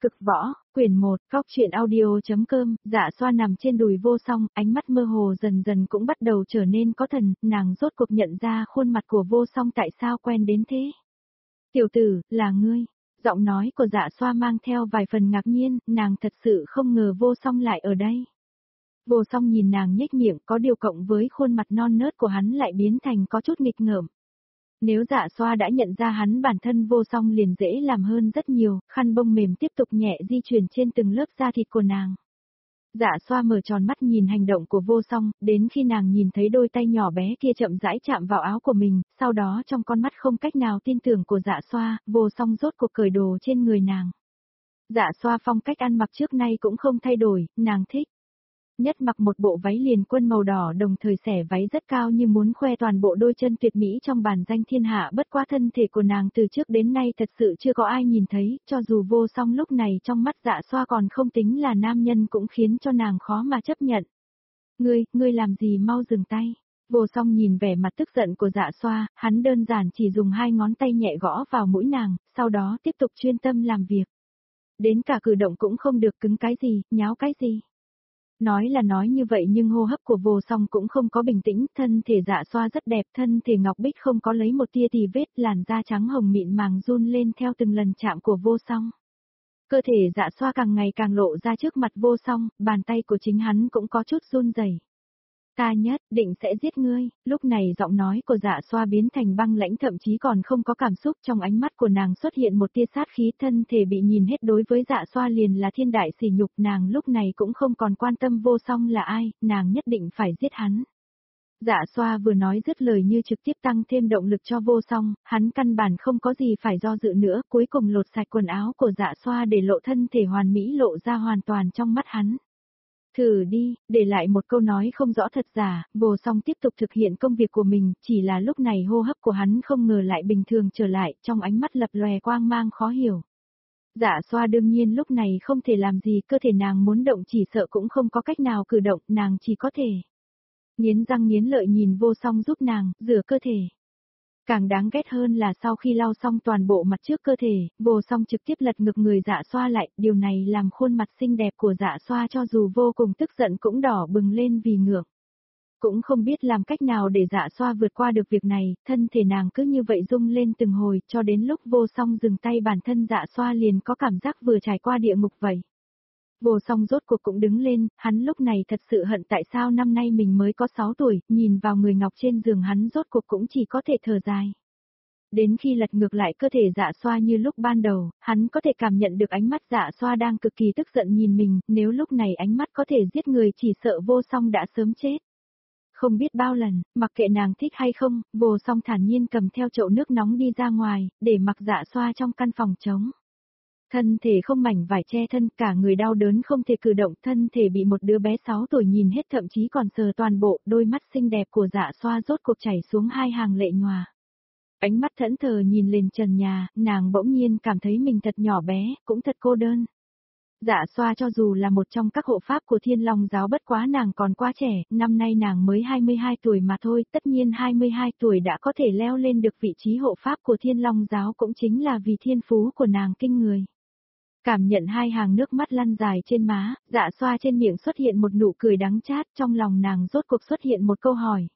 Cực võ, quyển 1, Cóc truyện audio.com, Dạ Xoa nằm trên đùi Vô Song, ánh mắt mơ hồ dần dần cũng bắt đầu trở nên có thần, nàng rốt cuộc nhận ra khuôn mặt của Vô Song tại sao quen đến thế. Tiểu tử, là ngươi. Giọng nói của Dạ Xoa mang theo vài phần ngạc nhiên, nàng thật sự không ngờ Vô Song lại ở đây. Vô Song nhìn nàng nhếch miệng, có điều cộng với khuôn mặt non nớt của hắn lại biến thành có chút nghịch ngợm. Nếu Dạ Xoa đã nhận ra hắn, bản thân Vô Song liền dễ làm hơn rất nhiều, khăn bông mềm tiếp tục nhẹ di chuyển trên từng lớp da thịt của nàng. Dạ Xoa mở tròn mắt nhìn hành động của Vô Song, đến khi nàng nhìn thấy đôi tay nhỏ bé kia chậm rãi chạm vào áo của mình, sau đó trong con mắt không cách nào tin tưởng của Dạ Xoa, Vô Song rốt cuộc cởi đồ trên người nàng. Dạ Xoa phong cách ăn mặc trước nay cũng không thay đổi, nàng thích. Nhất mặc một bộ váy liền quân màu đỏ, đồng thời xẻ váy rất cao như muốn khoe toàn bộ đôi chân tuyệt mỹ trong bản danh thiên hạ. Bất quá thân thể của nàng từ trước đến nay thật sự chưa có ai nhìn thấy, cho dù Vô Song lúc này trong mắt Dạ Xoa còn không tính là nam nhân cũng khiến cho nàng khó mà chấp nhận. Ngươi làm gì, mau dừng tay. Vô Song nhìn vẻ mặt tức giận của Dạ Xoa, hắn đơn giản chỉ dùng 2 ngón tay nhẹ gõ vào mũi nàng, sau đó tiếp tục chuyên tâm làm việc. Đến cả cử động cũng không được, cứng cái gì, nháo cái gì. Nói là nói như vậy nhưng hô hấp của Vô Song cũng không có bình tĩnh, thân thể Dạ Xoa rất đẹp, thân thể ngọc bích không có lấy một tia tì vết, làn da trắng hồng mịn màng run lên theo từng lần chạm của Vô Song. Cơ thể Dạ Xoa càng ngày càng lộ ra trước mặt Vô Song, bàn tay của chính hắn cũng có chút run rẩy. Ta nhất định sẽ giết ngươi. Lúc này giọng nói của Dạ Xoa biến thành băng lãnh, thậm chí còn không có cảm xúc, trong ánh mắt của nàng xuất hiện một tia sát khí, thân thể bị nhìn hết đối với Dạ Xoa liền là thiên đại sỉ nhục, nàng lúc này cũng không còn quan tâm Vô Song là ai, nàng nhất định phải giết hắn. Dạ Xoa vừa nói dứt lời như trực tiếp tăng thêm động lực cho Vô Song, hắn căn bản không có gì phải do dự nữa, cuối cùng lột sạch quần áo của Dạ Xoa để lộ thân thể hoàn mỹ lộ ra hoàn toàn trong mắt hắn. Thử đi, để lại một câu nói không rõ thật giả, Vô Song tiếp tục thực hiện công việc của mình, chỉ là lúc này hô hấp của hắn không ngờ lại bình thường trở lại, trong ánh mắt lập lòe quang mang khó hiểu. Dạ Xoa đương nhiên lúc này không thể làm gì, cơ thể nàng muốn động chỉ sợ cũng không có cách nào cử động, nàng chỉ có thể nghiến răng nghiến lợi nhìn Vô Song giúp nàng rửa cơ thể. Càng đáng ghét hơn là sau khi lau xong toàn bộ mặt trước cơ thể, Vô Song trực tiếp lật ngực người Dạ Xoa lại, điều này làm khuôn mặt xinh đẹp của Dạ Xoa cho dù vô cùng tức giận cũng đỏ bừng lên vì ngượng. Cũng không biết làm cách nào để Dạ Xoa vượt qua được việc này, thân thể nàng cứ như vậy rung lên từng hồi, cho đến lúc Vô Song dừng tay bản thân Dạ Xoa liền có cảm giác vừa trải qua địa ngục vậy. Vô Song rốt cuộc cũng đứng lên, hắn lúc này thật sự hận tại sao năm nay mình mới có 6 tuổi, nhìn vào người ngọc trên giường hắn rốt cuộc cũng chỉ có thể thở dài. Đến khi lật ngược lại cơ thể Dạ Xoa như lúc ban đầu, hắn có thể cảm nhận được ánh mắt Dạ Xoa đang cực kỳ tức giận nhìn mình, nếu lúc này ánh mắt có thể giết người chỉ sợ Vô Song đã sớm chết. Không biết bao lần, mặc kệ nàng thích hay không, Vô Song thản nhiên cầm theo chậu nước nóng đi ra ngoài, để mặc Dạ Xoa trong căn phòng trống. Thân thể không mảnh vải che thân, cả người đau đớn không thể cử động, thân thể bị một đứa bé 6 tuổi nhìn hết thậm chí còn sờ toàn bộ, đôi mắt xinh đẹp của Dạ Xoa rốt cuộc chảy xuống 2 hàng lệ nhòa. Ánh mắt thẫn thờ nhìn lên trần nhà, nàng bỗng nhiên cảm thấy mình thật nhỏ bé, cũng thật cô đơn. Dạ Xoa cho dù là một trong các hộ pháp của Thiên Long giáo, bất quá nàng còn quá trẻ, năm nay nàng mới 22 tuổi mà thôi, tất nhiên 22 tuổi đã có thể leo lên được vị trí hộ pháp của Thiên Long giáo cũng chính là vì thiên phú của nàng kinh người. Cảm nhận 2 hàng nước mắt lăn dài trên má, Dạ Xoa trên miệng xuất hiện một nụ cười đắng chát, trong lòng nàng rốt cuộc xuất hiện một câu hỏi.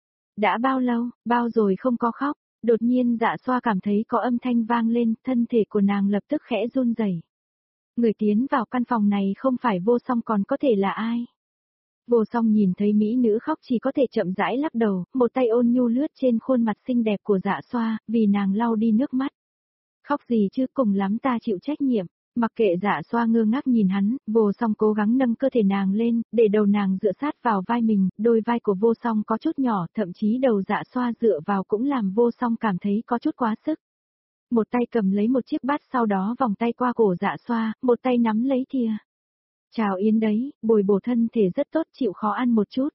Đã bao lâu, bao rồi không có khóc, đột nhiên Dạ Xoa cảm thấy có âm thanh vang lên, thân thể của nàng lập tức khẽ run rẩy. Người tiến vào căn phòng này không phải Vô Song còn có thể là ai? Vô Song nhìn thấy mỹ nữ khóc chỉ có thể chậm rãi lắc đầu, một tay ôn nhu lướt trên khuôn mặt xinh đẹp của Dạ Xoa, vì nàng lau đi nước mắt. Khóc gì chứ, cùng lắm ta chịu trách nhiệm. Mặc kệ Dạ Xoa ngơ ngác nhìn hắn, Vô Song cố gắng nâng cơ thể nàng lên, để đầu nàng dựa sát vào vai mình, đôi vai của Vô Song có chút nhỏ, thậm chí đầu Dạ Xoa dựa vào cũng làm Vô Song cảm thấy có chút quá sức. Một tay cầm lấy một chiếc bát, sau đó vòng tay qua cổ Dạ Xoa, một tay nắm lấy thìa. Chào Yến đấy, bồi bổ thân thể rất tốt, chịu khó ăn một chút.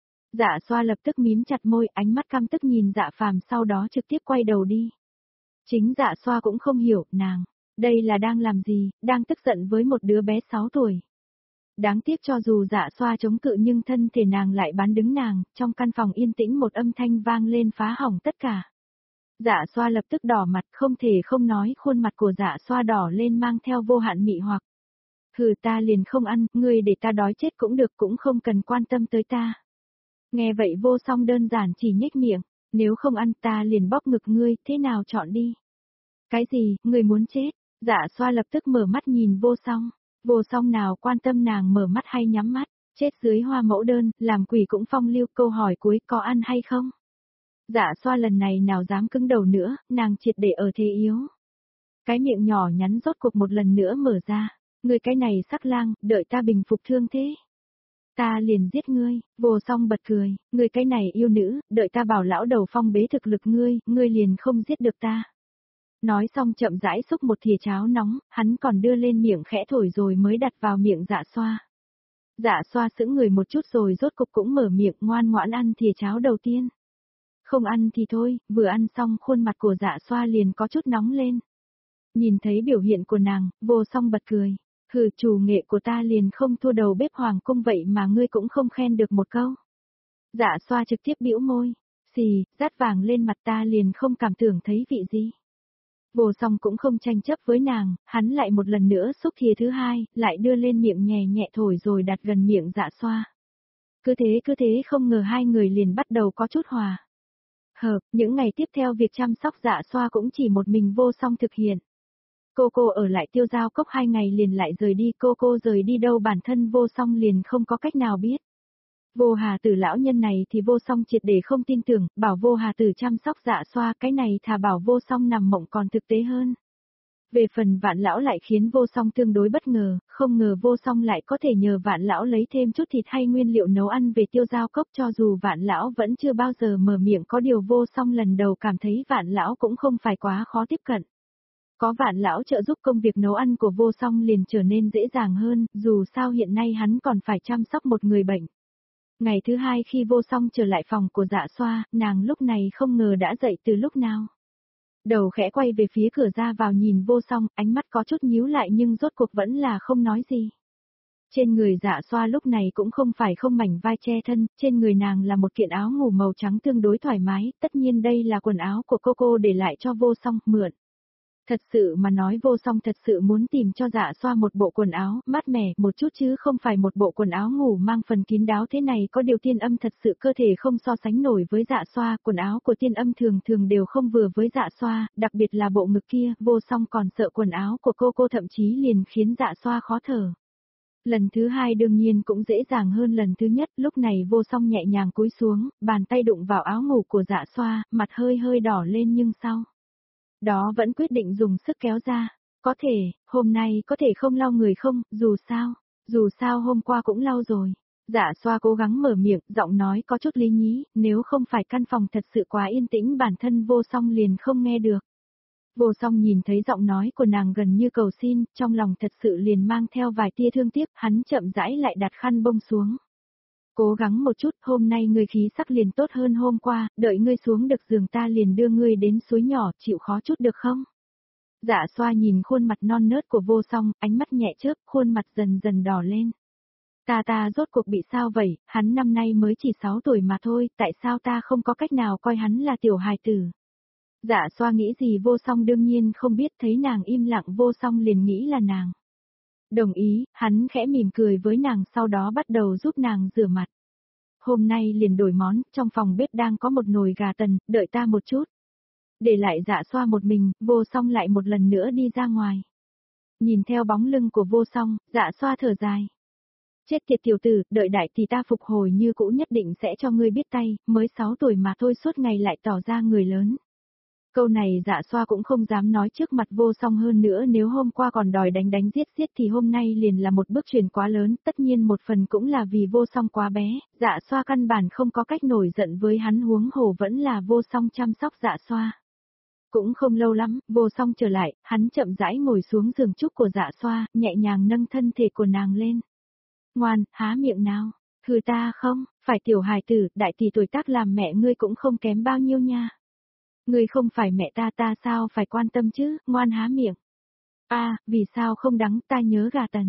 Dạ Xoa lập tức mím chặt môi, ánh mắt căm tức nhìn Dạ Phàm, sau đó trực tiếp quay đầu đi. Chính Dạ Xoa cũng không hiểu, nàng đây là đang làm gì, đang tức giận với một đứa bé 6 tuổi. Đáng tiếc cho dù Dạ Xoa chống cự nhưng thân thể nàng lại bán đứng nàng, trong căn phòng yên tĩnh một âm thanh vang lên phá hỏng tất cả. Dạ Xoa lập tức đỏ mặt, không thể không nói khuôn mặt của Dạ Xoa đỏ lên mang theo vô hạn mị hoặc. Hừ ta liền không ăn, ngươi để ta đói chết cũng được cũng không cần quan tâm tới ta. Nghe vậy Vô Song đơn giản chỉ nhếch miệng, nếu không ăn ta liền bóp ngực ngươi, thế nào chọn đi. Cái gì, ngươi muốn chết? Dạ xoa lập tức mở mắt nhìn Vô Song. Vô Song nào quan tâm nàng mở mắt hay nhắm mắt, chết dưới hoa mẫu đơn, làm quỷ cũng phong lưu. Câu hỏi cuối có ăn hay không? Dạ xoa lần này nào dám cứng đầu nữa, nàng triệt để ở thế yếu. Cái miệng nhỏ nhắn rốt cuộc một lần nữa mở ra. Ngươi cái này sắc lang, đợi ta bình phục thương thế. Ta liền giết ngươi. Vô Song bật cười, ngươi cái này yêu nữ, đợi ta bảo lão đầu phong bế thực lực ngươi liền không giết được ta. Nói xong chậm rãi xúc một thìa cháo nóng, hắn còn đưa lên miệng khẽ thổi rồi mới đặt vào miệng dạ xoa. Dạ xoa sững người một chút rồi rốt cục cũng mở miệng ngoan ngoãn ăn thìa cháo đầu tiên. Không ăn thì thôi, vừa ăn xong khuôn mặt của dạ xoa liền có chút nóng lên. Nhìn thấy biểu hiện của nàng, Vô Song bật cười. Hừ, chủ nghệ của ta liền không thua đầu bếp hoàng cung vậy mà ngươi cũng không khen được một câu. Dạ xoa trực tiếp bĩu môi. Xì, rát vàng lên mặt ta liền không cảm tưởng thấy vị gì. Vô Song cũng không tranh chấp với nàng, hắn lại một lần nữa xúc thìa thứ hai, lại đưa lên miệng nhẹ nhẹ thổi rồi đặt gần miệng dạ xoa. Cứ thế không ngờ hai người liền bắt đầu có chút hòa. Hợp, những ngày tiếp theo việc chăm sóc dạ xoa cũng chỉ một mình Vô Song thực hiện. Cô ở lại Tiêu Giao Cốc 2 ngày liền lại rời đi, cô rời đi đâu bản thân Vô Song liền không có cách nào biết. Vô Hà Tử lão nhân này thì Vô Song triệt để không tin tưởng, bảo Vô Hà Tử chăm sóc dạ xoa, cái này thà bảo Vô Song nằm mộng còn thực tế hơn. Về phần Vạn lão lại khiến Vô Song tương đối bất ngờ, không ngờ Vô Song lại có thể nhờ Vạn lão lấy thêm chút thịt hay nguyên liệu nấu ăn về Tiêu Giao Cốc, cho dù Vạn lão vẫn chưa bao giờ mở miệng, có điều Vô Song lần đầu cảm thấy Vạn lão cũng không phải quá khó tiếp cận. Có Vạn lão trợ giúp công việc nấu ăn của Vô Song liền trở nên dễ dàng hơn, dù sao hiện nay hắn còn phải chăm sóc một người bệnh. Ngày thứ hai khi Vô Song trở lại phòng của dạ xoa, nàng lúc này không ngờ đã dậy từ lúc nào. Đầu khẽ quay về phía cửa ra vào nhìn Vô Song, ánh mắt có chút nhíu lại nhưng rốt cuộc vẫn là không nói gì. Trên người dạ xoa lúc này cũng không phải không mảnh vai che thân, trên người nàng là một kiện áo ngủ màu trắng tương đối thoải mái, tất nhiên đây là quần áo của cô để lại cho Vô Song, mượn. Thật sự mà nói Vô Song thật sự muốn tìm cho dạ xoa một bộ quần áo mát mẻ một chút chứ không phải một bộ quần áo ngủ mang phần kín đáo thế này, có điều Tiên Âm thật sự cơ thể không so sánh nổi với dạ xoa, quần áo của Tiên Âm thường thường đều không vừa với dạ xoa, đặc biệt là bộ ngực kia, Vô Song còn sợ quần áo của cô thậm chí liền khiến dạ xoa khó thở. Lần thứ hai đương nhiên cũng dễ dàng hơn lần thứ nhất, lúc này Vô Song nhẹ nhàng cúi xuống, bàn tay đụng vào áo ngủ của dạ xoa, mặt hơi đỏ lên nhưng sau đó vẫn quyết định dùng sức kéo ra. Có thể, hôm nay có thể không lau người không, dù sao hôm qua cũng lau rồi. Dạ xoa cố gắng mở miệng, giọng nói có chút lý nhí, nếu không phải căn phòng thật sự quá yên tĩnh bản thân Vô Song liền không nghe được. Vô Song nhìn thấy giọng nói của nàng gần như cầu xin, trong lòng thật sự liền mang theo vài tia thương tiếc, hắn chậm rãi lại đặt khăn bông xuống. Cố gắng một chút, hôm nay ngươi khí sắc liền tốt hơn hôm qua, đợi ngươi xuống được giường ta liền đưa ngươi đến suối nhỏ, chịu khó chút được không? Dạ xoa nhìn khuôn mặt non nớt của Vô Song, ánh mắt nhẹ chớp, khuôn mặt dần dần đỏ lên. Ta rốt cuộc bị sao vậy, hắn năm nay mới chỉ 6 tuổi mà thôi, tại sao ta không có cách nào coi hắn là tiểu hài tử? Dạ xoa nghĩ gì Vô Song đương nhiên không biết, thấy nàng im lặng Vô Song liền nghĩ là nàng. Đồng ý, hắn khẽ mỉm cười với nàng sau đó bắt đầu giúp nàng rửa mặt. Hôm nay liền đổi món, trong phòng bếp đang có một nồi gà tần, đợi ta một chút. Để lại dạ xoa một mình, Vô Song lại một lần nữa đi ra ngoài. Nhìn theo bóng lưng của Vô Song, dạ xoa thở dài. Chết tiệt tiểu tử, đợi đại thì ta phục hồi như cũ nhất định sẽ cho ngươi biết tay, mới 6 tuổi mà thôi suốt ngày lại tỏ ra người lớn. Câu này dạ xoa cũng không dám nói trước mặt Vô Song, hơn nữa nếu hôm qua còn đòi đánh giết thì hôm nay liền là một bước chuyển quá lớn, tất nhiên một phần cũng là vì Vô Song quá bé, dạ xoa căn bản không có cách nổi giận với hắn, huống hồ vẫn là Vô Song chăm sóc dạ xoa. Cũng không lâu lắm, Vô Song trở lại, hắn chậm rãi ngồi xuống giường trúc của dạ xoa, nhẹ nhàng nâng thân thể của nàng lên. Ngoan, há miệng nào, hừ ta không, phải tiểu hài tử, đại tỷ tuổi tác làm mẹ ngươi cũng không kém bao nhiêu nha. Ngươi không phải mẹ ta sao phải quan tâm chứ, ngoan há miệng. Vì sao không đắng, ta nhớ gà tần.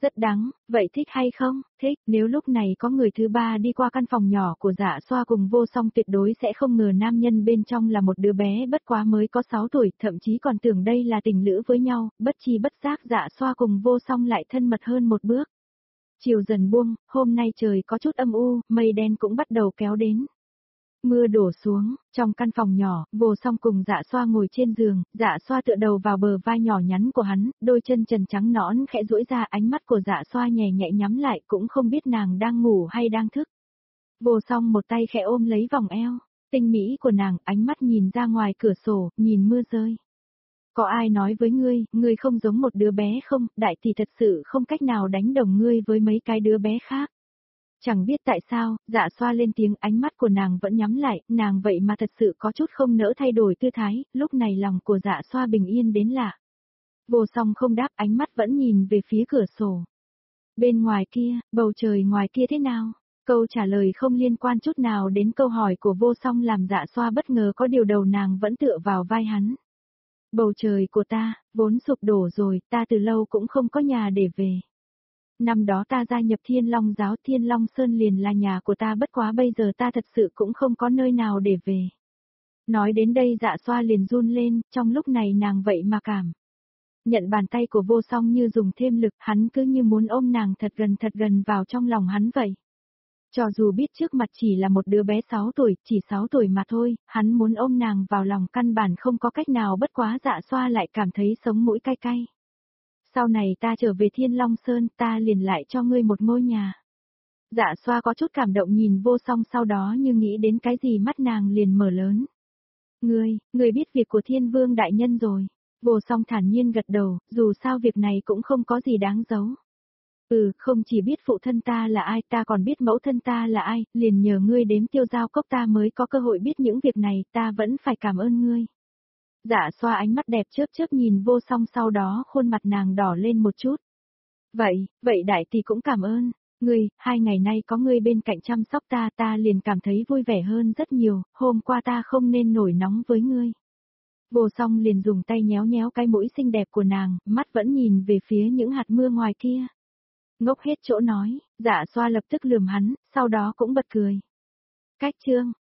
Rất đắng, vậy thích hay không? Thích, nếu lúc này có người thứ ba đi qua căn phòng nhỏ của Dạ Xoa cùng Vô Song tuyệt đối sẽ không ngờ nam nhân bên trong là một đứa bé bất quá mới có 6 tuổi, thậm chí còn tưởng đây là tình lữ với nhau, bất chi bất giác Dạ Xoa cùng Vô Song lại thân mật hơn một bước. Chiều dần buông, hôm nay trời có chút âm u, mây đen cũng bắt đầu kéo đến. Mưa đổ xuống, trong căn phòng nhỏ, Vô Song cùng Dạ Xoa ngồi trên giường, Dạ Xoa tựa đầu vào bờ vai nhỏ nhắn của hắn, đôi chân trần trắng nõn khẽ duỗi ra, ánh mắt của Dạ Xoa nhẹ nhẹ nhắm lại, cũng không biết nàng đang ngủ hay đang thức. Vô Song một tay khẽ ôm lấy vòng eo, tinh mỹ của nàng, ánh mắt nhìn ra ngoài cửa sổ, nhìn mưa rơi. Có ai nói với ngươi không giống một đứa bé không, đại tỷ thật sự không cách nào đánh đồng ngươi với mấy cái đứa bé khác. Chẳng biết tại sao, Dạ Xoa lên tiếng, ánh mắt của nàng vẫn nhắm lại, nàng vậy mà thật sự có chút không nỡ thay đổi tư thái, lúc này lòng của Dạ Xoa bình yên đến lạ. Vô Song không đáp, ánh mắt vẫn nhìn về phía cửa sổ. Bên ngoài kia, bầu trời ngoài kia thế nào? Câu trả lời không liên quan chút nào đến câu hỏi của Vô Song làm Dạ Xoa bất ngờ, có điều đầu nàng vẫn tựa vào vai hắn. Bầu trời của ta, vốn sụp đổ rồi, ta từ lâu cũng không có nhà để về. Năm đó ta gia nhập Thiên Long giáo, Thiên Long Sơn liền là nhà của ta, bất quá bây giờ ta thật sự cũng không có nơi nào để về. Nói đến đây Dạ Xoa liền run lên, trong lúc này nàng vậy mà cảm nhận bàn tay của Vô Song như dùng thêm lực, hắn cứ như muốn ôm nàng thật gần vào trong lòng hắn vậy. Cho dù biết trước mặt chỉ là một đứa bé 6 tuổi, chỉ 6 tuổi mà thôi, hắn muốn ôm nàng vào lòng căn bản không có cách nào, bất quá Dạ Xoa lại cảm thấy sống mũi cay cay. Sau này ta trở về Thiên Long Sơn, ta liền lại cho ngươi một ngôi nhà. Dạ Xoa có chút cảm động nhìn Vô Song, sau đó như nghĩ đến cái gì mắt nàng liền mở lớn. Ngươi biết việc của Thiên Vương đại nhân rồi. Vô Song thản nhiên gật đầu, dù sao việc này cũng không có gì đáng giấu. Không chỉ biết phụ thân ta là ai, ta còn biết mẫu thân ta là ai, liền nhờ ngươi đếm Tiêu Giao Cốc ta mới có cơ hội biết những việc này, ta vẫn phải cảm ơn ngươi. Dạ Xoa ánh mắt đẹp chớp chớp nhìn Vô Song, sau đó khuôn mặt nàng đỏ lên một chút. Vậy đại tỷ cũng cảm ơn. Ngươi, 2 ngày nay có ngươi bên cạnh chăm sóc ta, ta liền cảm thấy vui vẻ hơn rất nhiều, hôm qua ta không nên nổi nóng với ngươi. Vô Song liền dùng tay nhéo nhéo cái mũi xinh đẹp của nàng, mắt vẫn nhìn về phía những hạt mưa ngoài kia. Ngốc hết chỗ nói, Dạ Xoa lập tức lườm hắn, sau đó cũng bật cười. Cách chương